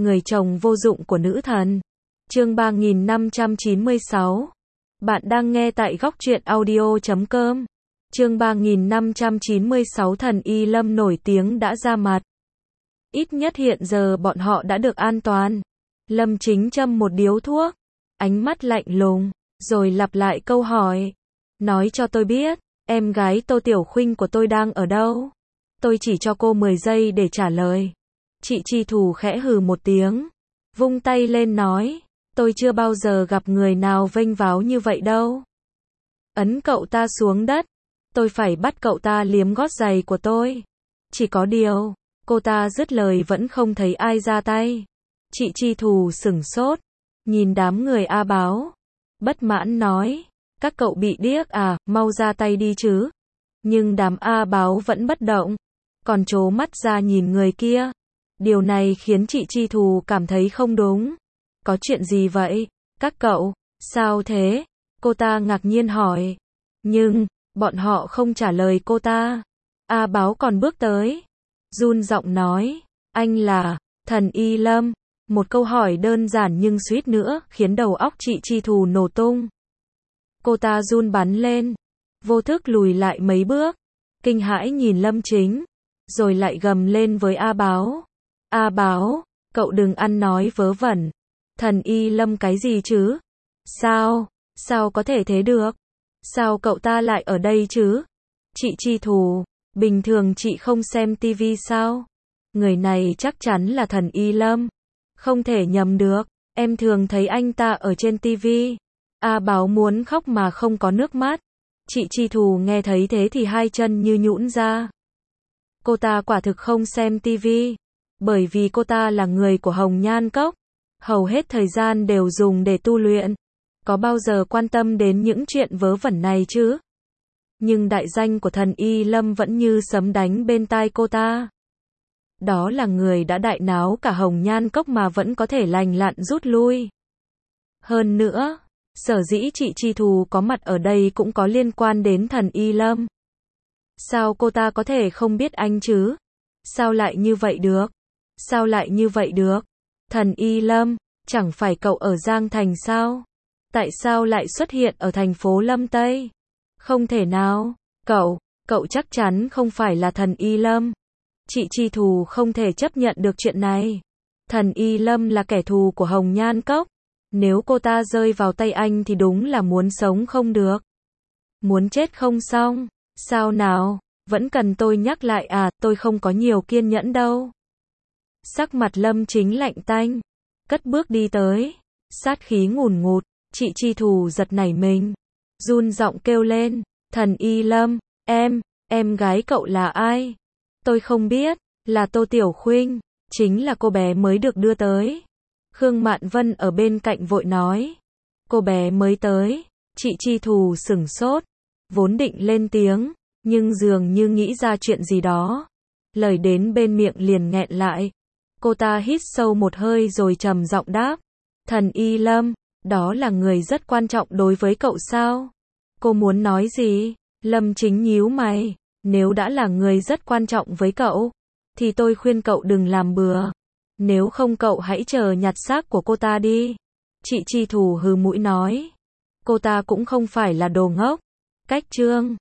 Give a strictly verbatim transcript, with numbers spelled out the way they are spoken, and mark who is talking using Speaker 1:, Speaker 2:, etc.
Speaker 1: Người chồng vô dụng của nữ thần. Chương ba nghìn năm trăm chín mươi sáu. Bạn đang nghe tại góc truyện audio chấm com. Chương ba nghìn năm trăm chín mươi sáu. Thần Y Lâm nổi tiếng đã ra mặt. Ít nhất hiện giờ bọn họ đã được an toàn. Lâm Chính châm một điếu thuốc, ánh mắt lạnh lùng, rồi lặp lại câu hỏi. Nói cho tôi biết, em gái Tô Tiểu Khuynh của tôi đang ở đâu? Tôi chỉ cho cô mười giây để trả lời. Chị Chi Thù khẽ hừ một tiếng, vung tay lên nói, tôi chưa bao giờ gặp người nào vênh váo như vậy đâu. Ấn cậu ta xuống đất, tôi phải bắt cậu ta liếm gót giày của tôi. Chỉ có điều, cô ta dứt lời vẫn không thấy ai ra tay. Chị Chi Thù sửng sốt, nhìn đám người A Báo, bất mãn nói, các cậu bị điếc à, mau ra tay đi chứ. Nhưng đám A Báo vẫn bất động, còn trố mắt ra nhìn người kia. Điều này khiến chị Chi Thù cảm thấy không đúng. Có chuyện gì vậy, các cậu, sao thế? Cô ta ngạc nhiên hỏi. Nhưng, bọn họ không trả lời cô ta. A Báo còn bước tới, run giọng nói, anh là Thần Y Lâm. Một câu hỏi đơn giản nhưng suýt nữa khiến đầu óc chị Chi Thù nổ tung. Cô ta run bắn lên, vô thức lùi lại mấy bước, kinh hãi nhìn Lâm Chính, rồi lại gầm lên với A Báo. A Báo, cậu đừng ăn nói vớ vẩn. Thần Y Lâm cái gì chứ? Sao? Sao có thể thế được? Sao cậu ta lại ở đây chứ? Chị Chi Thù, bình thường chị không xem tivi sao? Người này chắc chắn là Thần Y Lâm. Không thể nhầm được, em thường thấy anh ta ở trên tivi. A Báo muốn khóc mà không có nước mắt. Chị Chi Thù nghe thấy thế thì hai chân như nhũn ra. Cô ta quả thực không xem tivi, bởi vì cô ta là người của Hồng Nhan Cốc, hầu hết thời gian đều dùng để tu luyện. Có bao giờ quan tâm đến những chuyện vớ vẩn này chứ? Nhưng đại danh của Thần Y Lâm vẫn như sấm đánh bên tai cô ta. Đó là người đã đại náo cả Hồng Nhan Cốc mà vẫn có thể lành lặn rút lui. Hơn nữa, sở dĩ chị Chi Thù có mặt ở đây cũng có liên quan đến Thần Y Lâm. Sao cô ta có thể không biết anh chứ? Sao lại như vậy được? Sao lại như vậy được? Thần Y Lâm, chẳng phải cậu ở Giang Thành sao? Tại sao lại xuất hiện ở thành phố Lâm Tây? Không thể nào, cậu, cậu chắc chắn không phải là Thần Y Lâm. Chị Chi Thù không thể chấp nhận được chuyện này. Thần Y Lâm là kẻ thù của Hồng Nhan Cốc. Nếu cô ta rơi vào tay anh thì đúng là muốn sống không được. Muốn chết không xong. Sao nào, vẫn cần tôi nhắc lại à, tôi không có nhiều kiên nhẫn đâu. Sắc mặt Lâm Chính lạnh tanh, cất bước đi tới, sát khí ngùn ngụt. Chị Chi Thù giật nảy mình, run giọng kêu lên, Thần Y Lâm, em, em gái cậu là ai? Tôi không biết, là Tô Tiểu Khuynh, chính là cô bé mới được đưa tới. Khương Mạn Vân ở bên cạnh vội nói, cô bé mới tới. Chị Chi Thù sửng sốt, vốn định lên tiếng, nhưng dường như nghĩ ra chuyện gì đó. Lời đến bên miệng liền nghẹn lại. Cô ta hít sâu một hơi rồi trầm giọng đáp, Thần Y Lâm, đó là người rất quan trọng đối với cậu sao? Cô muốn nói gì? Lâm Chính nhíu mày, nếu đã là người rất quan trọng với cậu, thì tôi khuyên cậu đừng làm bừa. Nếu không cậu hãy chờ nhặt xác của cô ta đi. Chị Chi Thù hừ mũi nói, cô ta cũng không phải là đồ ngốc. Cách chương